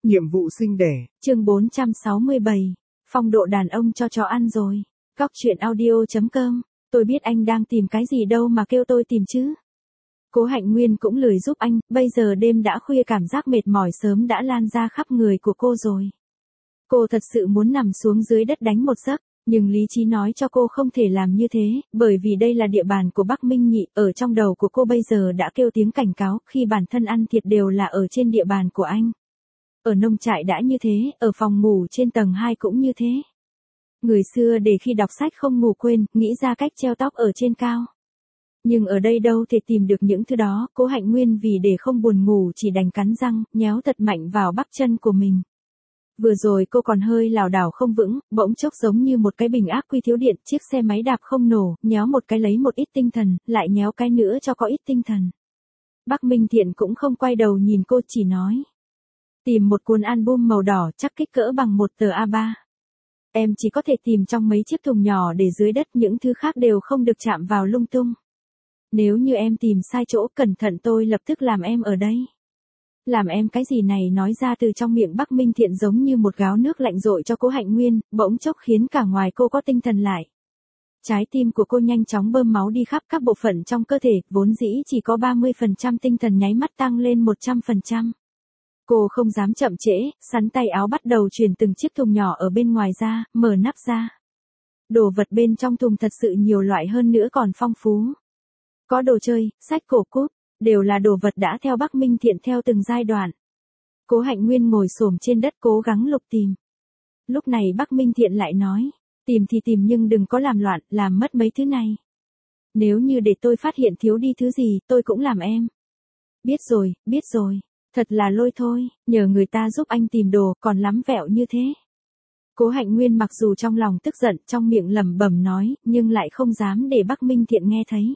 Nhiệm vụ sinh đẻ. Chương 467. Phong độ đàn ông cho chó ăn rồi. Góc chuyện audio.com. Tôi biết anh đang tìm cái gì đâu mà kêu tôi tìm chứ. Cố Hạnh Nguyên cũng lười giúp anh, bây giờ đêm đã khuya cảm giác mệt mỏi sớm đã lan ra khắp người của cô rồi. Cô thật sự muốn nằm xuống dưới đất đánh một giấc, nhưng lý trí nói cho cô không thể làm như thế, bởi vì đây là địa bàn của Bắc Minh Nhị, ở trong đầu của cô bây giờ đã kêu tiếng cảnh cáo, khi bản thân ăn thiệt đều là ở trên địa bàn của anh. Ở nông trại đã như thế, ở phòng ngủ trên tầng 2 cũng như thế. Người xưa để khi đọc sách không ngủ quên, nghĩ ra cách treo tóc ở trên cao. Nhưng ở đây đâu thể tìm được những thứ đó, Cố Hạnh Nguyên vì để không buồn ngủ chỉ đành cắn răng, nhéo thật mạnh vào bắp chân của mình. Vừa rồi cô còn hơi lảo đảo không vững, bỗng chốc giống như một cái bình ác quy thiếu điện, chiếc xe máy đạp không nổ, nhéo một cái lấy một ít tinh thần, lại nhéo cái nữa cho có ít tinh thần. Bắc Minh Thiện cũng không quay đầu nhìn cô, chỉ nói. Tìm một cuốn album màu đỏ chắc kích cỡ bằng một tờ A3. Em chỉ có thể tìm trong mấy chiếc thùng nhỏ để dưới đất, những thứ khác đều không được chạm vào lung tung. Nếu như em tìm sai chỗ, cẩn thận tôi lập tức làm em ở đây. Làm em cái gì này nói ra từ trong miệng Bắc Minh Thiện giống như một gáo nước lạnh dội cho Cố Hạnh Nguyên, bỗng chốc khiến cả ngoài cô có tinh thần lại. Trái tim của cô nhanh chóng bơm máu đi khắp các bộ phận trong cơ thể, vốn dĩ chỉ có 30% tinh thần nháy mắt tăng lên 100%. Cô không dám chậm trễ, sắn tay áo bắt đầu chuyển từng chiếc thùng nhỏ ở bên ngoài ra, mở nắp ra. Đồ vật bên trong thùng thật sự nhiều loại hơn nữa còn phong phú. Có đồ chơi, sách cổ cúp, đều là đồ vật đã theo Bắc Minh Thiện theo từng giai đoạn. Cố Hạnh Nguyên ngồi xổm trên đất cố gắng lục tìm. Lúc này Bắc Minh Thiện lại nói, tìm thì tìm nhưng đừng có làm loạn, làm mất mấy thứ này. Nếu như để tôi phát hiện thiếu đi thứ gì, tôi cũng làm em. Biết rồi, thật là lôi thôi, nhờ người ta giúp anh tìm đồ, còn lắm vẹo như thế. Cố Hạnh Nguyên mặc dù trong lòng tức giận, trong miệng lẩm bẩm nói, nhưng lại không dám để Bắc Minh Thiện nghe thấy.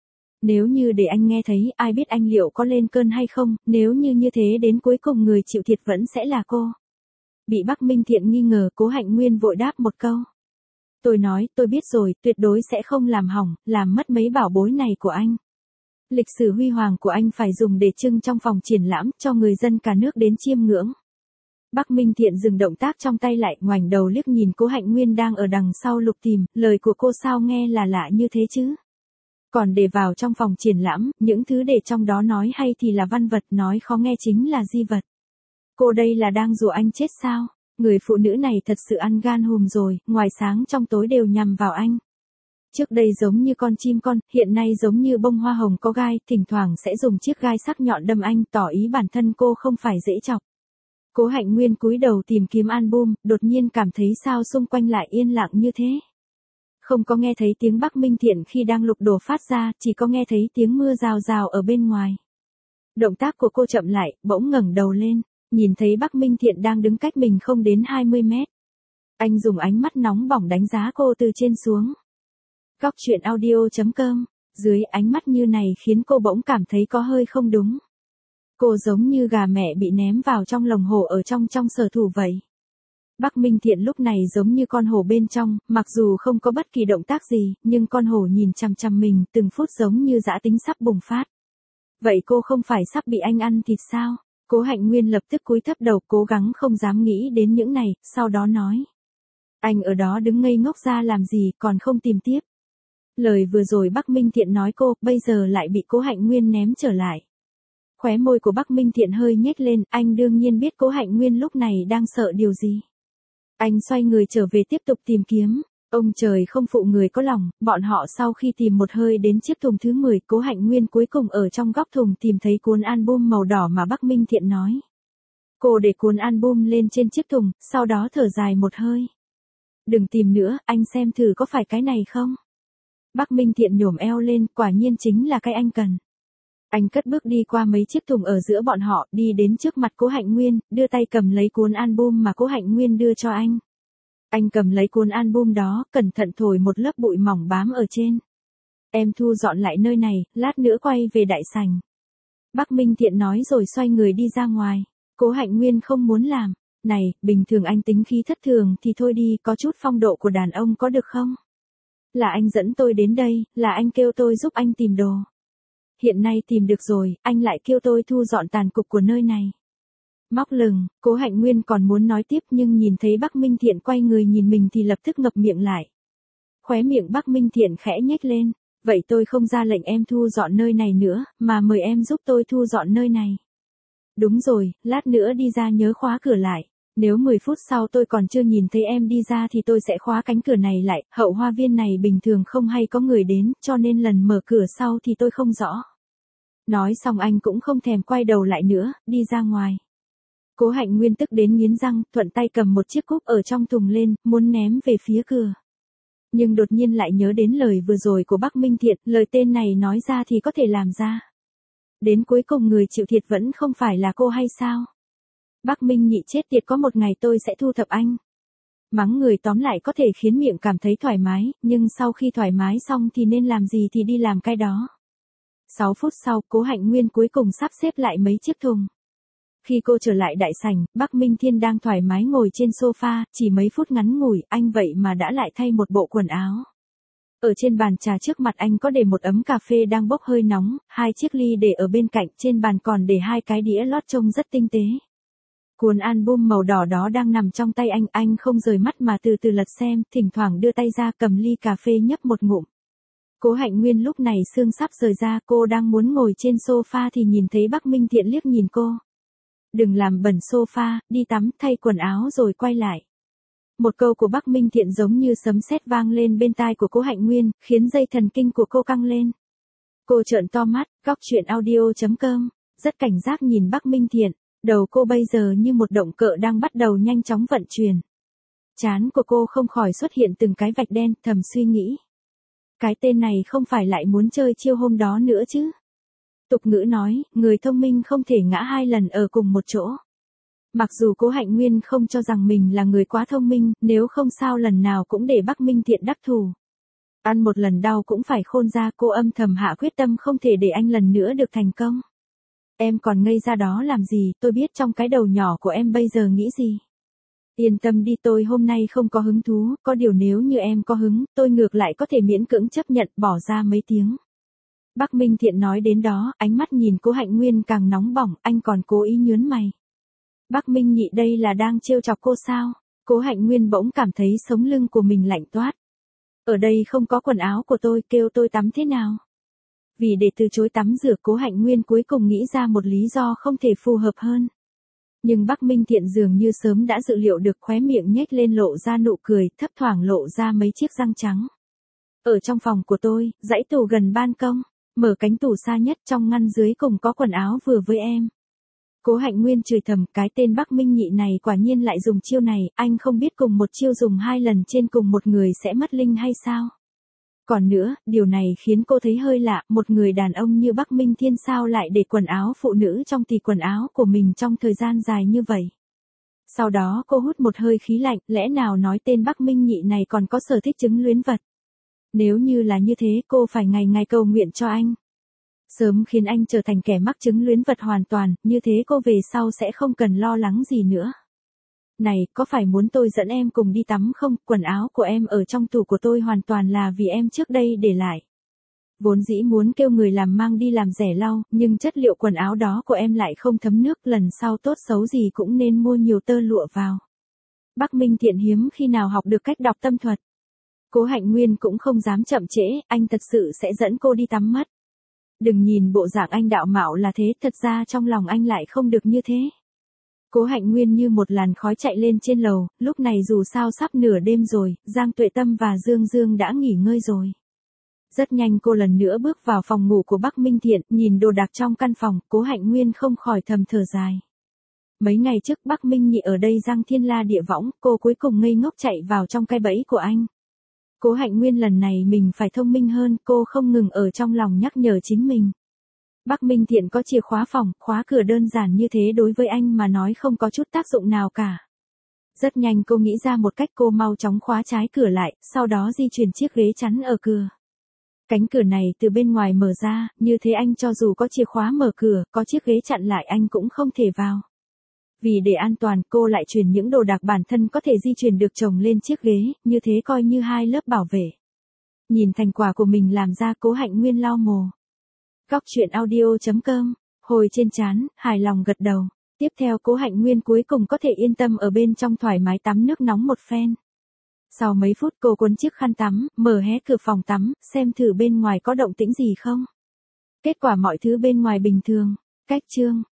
Nếu như để anh nghe thấy, ai biết anh liệu có lên cơn hay không, nếu như thế đến cuối cùng người chịu thiệt vẫn sẽ là cô. Bị Bắc Minh Thiện nghi ngờ, Cố Hạnh Nguyên vội đáp một câu. Tôi nói, tôi biết rồi, tuyệt đối sẽ không làm hỏng, làm mất mấy bảo bối này của anh. Lịch sử huy hoàng của anh phải dùng để trưng trong phòng triển lãm, cho người dân cả nước đến chiêm ngưỡng. Bắc Minh Thiện dừng động tác trong tay lại, ngoảnh đầu liếc nhìn Cố Hạnh Nguyên đang ở đằng sau lục tìm, lời của cô sao nghe là lạ như thế chứ. Còn để vào trong phòng triển lãm, những thứ để trong đó nói hay thì là văn vật, nói khó nghe chính là di vật. Cô đây là đang rủa anh chết sao? Người phụ nữ này thật sự ăn gan hùm rồi, ngoài sáng trong tối đều nhằm vào anh. Trước đây giống như con chim con, hiện nay giống như bông hoa hồng có gai, thỉnh thoảng sẽ dùng chiếc gai sắc nhọn đâm anh, tỏ ý bản thân cô không phải dễ chọc. Cố Hạnh Nguyên cúi đầu tìm kiếm album, đột nhiên cảm thấy sao xung quanh lại yên lặng như thế. Không có nghe thấy tiếng Bắc Minh Thiện khi đang lục đồ phát ra, chỉ có nghe thấy tiếng mưa rào rào ở bên ngoài. Động tác của cô chậm lại, bỗng ngẩng đầu lên, nhìn thấy Bắc Minh Thiện đang đứng cách mình không đến 20 mét. Anh dùng ánh mắt nóng bỏng đánh giá cô từ trên xuống. Góc chuyện audio.com, dưới ánh mắt như này khiến cô bỗng cảm thấy có hơi không đúng. Cô giống như gà mẹ bị ném vào trong lồng hổ ở trong sở thủ vậy. Bắc Minh Thiện lúc này giống như con hổ bên trong, mặc dù không có bất kỳ động tác gì, nhưng con hổ nhìn chằm chằm mình, từng phút giống như dã tính sắp bùng phát. Vậy cô không phải sắp bị anh ăn thịt sao? Cố Hạnh Nguyên lập tức cúi thấp đầu, cố gắng không dám nghĩ đến những này, sau đó nói. Anh ở đó đứng ngây ngốc ra làm gì, còn không tìm tiếp. Lời vừa rồi Bắc Minh Thiện nói cô, bây giờ lại bị Cố Hạnh Nguyên ném trở lại. Khóe môi của Bắc Minh Thiện hơi nhếch lên, anh đương nhiên biết Cố Hạnh Nguyên lúc này đang sợ điều gì. Anh xoay người trở về tiếp tục tìm kiếm. Ông trời không phụ người có lòng, bọn họ sau khi tìm một hơi đến chiếc thùng thứ 10, Cố Hạnh Nguyên cuối cùng ở trong góc thùng tìm thấy cuốn album màu đỏ mà Bắc Minh Thiện nói. Cô để cuốn album lên trên chiếc thùng, sau đó thở dài một hơi. Đừng tìm nữa, anh xem thử có phải cái này không? Bắc Minh Thiện nhổm eo lên, quả nhiên chính là cái anh cần. Anh cất bước đi qua mấy chiếc thùng ở giữa bọn họ, đi đến trước mặt Cố Hạnh Nguyên, đưa tay cầm lấy cuốn album mà Cố Hạnh Nguyên đưa cho anh. Anh cầm lấy cuốn album đó, cẩn thận thổi một lớp bụi mỏng bám ở trên. Em thu dọn lại nơi này, lát nữa quay về đại sảnh. Bắc Minh Thiện nói rồi xoay người đi ra ngoài. Cố Hạnh Nguyên không muốn làm. Này, bình thường anh tính khí thất thường thì thôi đi, có chút phong độ của đàn ông có được không? Là anh dẫn tôi đến đây, là anh kêu tôi giúp anh tìm đồ. Hiện nay tìm được rồi, anh lại kêu tôi thu dọn tàn cục của nơi này. Móc lừng, Cố Hạnh Nguyên còn muốn nói tiếp nhưng nhìn thấy Bắc Minh Thiện quay người nhìn mình thì lập tức ngậm miệng lại. Khóe miệng Bắc Minh Thiện khẽ nhếch lên, vậy tôi không ra lệnh em thu dọn nơi này nữa, mà mời em giúp tôi thu dọn nơi này. Đúng rồi, lát nữa đi ra nhớ khóa cửa lại. Nếu 10 phút sau tôi còn chưa nhìn thấy em đi ra thì tôi sẽ khóa cánh cửa này lại, hậu hoa viên này bình thường không hay có người đến, cho nên lần mở cửa sau thì tôi không rõ. Nói xong anh cũng không thèm quay đầu lại nữa, đi ra ngoài. Cố Hạnh Nguyên tức đến nghiến răng, thuận tay cầm một chiếc cúp ở trong thùng lên, muốn ném về phía cửa. Nhưng đột nhiên lại nhớ đến lời vừa rồi của Bắc Minh Thiện, lời tên này nói ra thì có thể làm ra. Đến cuối cùng người chịu thiệt vẫn không phải là cô hay sao? Bắc Minh Nhị chết tiệt, có một ngày tôi sẽ thu thập anh. Mắng người tóm lại có thể khiến miệng cảm thấy thoải mái, nhưng sau khi thoải mái xong thì nên làm gì thì đi làm cái đó. 6 phút sau, Cố Hạnh Nguyên cuối cùng sắp xếp lại mấy chiếc thùng. Khi cô trở lại đại sảnh, Bắc Minh Thiên đang thoải mái ngồi trên sofa, chỉ mấy phút ngắn ngủi, anh vậy mà đã lại thay một bộ quần áo. Ở trên bàn trà trước mặt anh có để một ấm cà phê đang bốc hơi nóng, 2 chiếc ly để ở bên cạnh, trên bàn còn để 2 cái đĩa lót trông rất tinh tế. Cuốn album màu đỏ đó đang nằm trong tay anh không rời mắt mà từ từ lật xem, thỉnh thoảng đưa tay ra cầm ly cà phê nhấp một ngụm. Cố Hạnh Nguyên lúc này xương sắp rời ra, cô đang muốn ngồi trên sofa thì nhìn thấy Bắc Minh Thiện liếc nhìn cô. Đừng làm bẩn sofa, đi tắm, thay quần áo rồi quay lại. Một câu của Bắc Minh Thiện giống như sấm sét vang lên bên tai của Cố Hạnh Nguyên, khiến dây thần kinh của cô căng lên. Cô trợn to mắt, gocchuyenaudio.com, rất cảnh giác nhìn Bắc Minh Thiện, đầu cô bây giờ như một động cơ đang bắt đầu nhanh chóng vận chuyển. Trán của cô không khỏi xuất hiện từng cái vạch đen, thầm suy nghĩ. Cái tên này không phải lại muốn chơi chiêu hôm đó nữa chứ? Tục ngữ nói, người thông minh không thể ngã 2 lần ở cùng một chỗ. Mặc dù Cố Hạnh Nguyên không cho rằng mình là người quá thông minh, nếu không sao lần nào cũng để Bắc Minh Thiện đắc thủ. Ăn một lần đau cũng phải khôn ra, cô âm thầm hạ quyết tâm không thể để anh lần nữa được thành công. Em còn ngây ra đó làm gì, tôi biết trong cái đầu nhỏ của em bây giờ nghĩ gì. Yên tâm đi, tôi hôm nay không có hứng thú, có điều nếu như em có hứng, tôi ngược lại có thể miễn cưỡng chấp nhận, bỏ ra mấy tiếng. Bắc Minh Thiện nói đến đó, ánh mắt nhìn Cố Hạnh Nguyên càng nóng bỏng, anh còn cố ý nhướng mày. Bắc Minh Nhị đây là đang trêu chọc cô sao? Cố Hạnh Nguyên bỗng cảm thấy sống lưng của mình lạnh toát. Ở đây không có quần áo của tôi, kêu tôi tắm thế nào? Vì để từ chối tắm rửa, Cố Hạnh Nguyên cuối cùng nghĩ ra một lý do không thể phù hợp hơn. Nhưng Bắc Minh Thiện dường như sớm đã dự liệu được, khóe miệng nhếch lên lộ ra nụ cười, thấp thoảng lộ ra mấy chiếc răng trắng. Ở trong phòng của tôi, dãy tủ gần ban công, mở cánh tủ xa nhất, trong ngăn dưới cùng có quần áo vừa với em. Cố Hạnh Nguyên chửi thầm, cái tên Bắc Minh Nhị này quả nhiên lại dùng chiêu này, anh không biết cùng một chiêu dùng 2 lần trên cùng một người sẽ mất linh hay sao? Còn nữa, điều này khiến cô thấy hơi lạ, một người đàn ông như Bắc Minh Thiên sao lại để quần áo phụ nữ trong tỳ quần áo của mình trong thời gian dài như vậy. Sau đó cô hút một hơi khí lạnh, lẽ nào nói tên Bắc Minh Nhị này còn có sở thích chứng luyến vật. Nếu như là như thế cô phải ngày ngày cầu nguyện cho anh. Sớm khiến anh trở thành kẻ mắc chứng luyến vật hoàn toàn, như thế cô về sau sẽ không cần lo lắng gì nữa. Này, có phải muốn tôi dẫn em cùng đi tắm không? Quần áo của em ở trong tủ của tôi hoàn toàn là vì em trước đây để lại. Vốn dĩ muốn kêu người làm mang đi làm rẻ lau, nhưng chất liệu quần áo đó của em lại không thấm nước, lần sau tốt xấu gì cũng nên mua nhiều tơ lụa vào. Bắc Minh Thiện hiếm khi nào học được cách đọc tâm thuật. Cố Hạnh Nguyên cũng không dám chậm trễ, anh thật sự sẽ dẫn cô đi tắm mất. Đừng nhìn bộ dạng anh đạo mạo là thế, thật ra trong lòng anh lại không được như thế. Cố Hạnh Nguyên như một làn khói chạy lên trên lầu, lúc này dù sao sắp nửa đêm rồi, Giang Tuệ Tâm và Dương Dương đã nghỉ ngơi rồi. Rất nhanh cô lần nữa bước vào phòng ngủ của Bắc Minh Thiện, nhìn đồ đạc trong căn phòng, Cố Hạnh Nguyên không khỏi thầm thở dài. Mấy ngày trước Bắc Minh Nhị ở đây giang thiên la địa võng, cô cuối cùng ngây ngốc chạy vào trong cái bẫy của anh. Cố Hạnh Nguyên lần này mình phải thông minh hơn, cô không ngừng ở trong lòng nhắc nhở chính mình. Bắc Minh Thiện có chìa khóa phòng, khóa cửa đơn giản như thế đối với anh mà nói không có chút tác dụng nào cả. Rất nhanh cô nghĩ ra một cách, cô mau chóng khóa trái cửa lại, sau đó di chuyển chiếc ghế chắn ở cửa. Cánh cửa này từ bên ngoài mở ra, như thế anh cho dù có chìa khóa mở cửa, có chiếc ghế chặn lại anh cũng không thể vào. Vì để an toàn, cô lại chuyển những đồ đạc bản thân có thể di chuyển được chồng lên chiếc ghế, như thế coi như 2 lớp bảo vệ. Nhìn thành quả của mình làm ra, Cố Hạnh Nguyên lau mồ. Gocchuyenaudio.com, hồi trên trán, hài lòng gật đầu. Tiếp theo Cố Hạnh Nguyên cuối cùng có thể yên tâm ở bên trong thoải mái tắm nước nóng một phen. Sau mấy phút cô cuốn chiếc khăn tắm, mở hé cửa phòng tắm, xem thử bên ngoài có động tĩnh gì không. Kết quả mọi thứ bên ngoài bình thường. Cách chương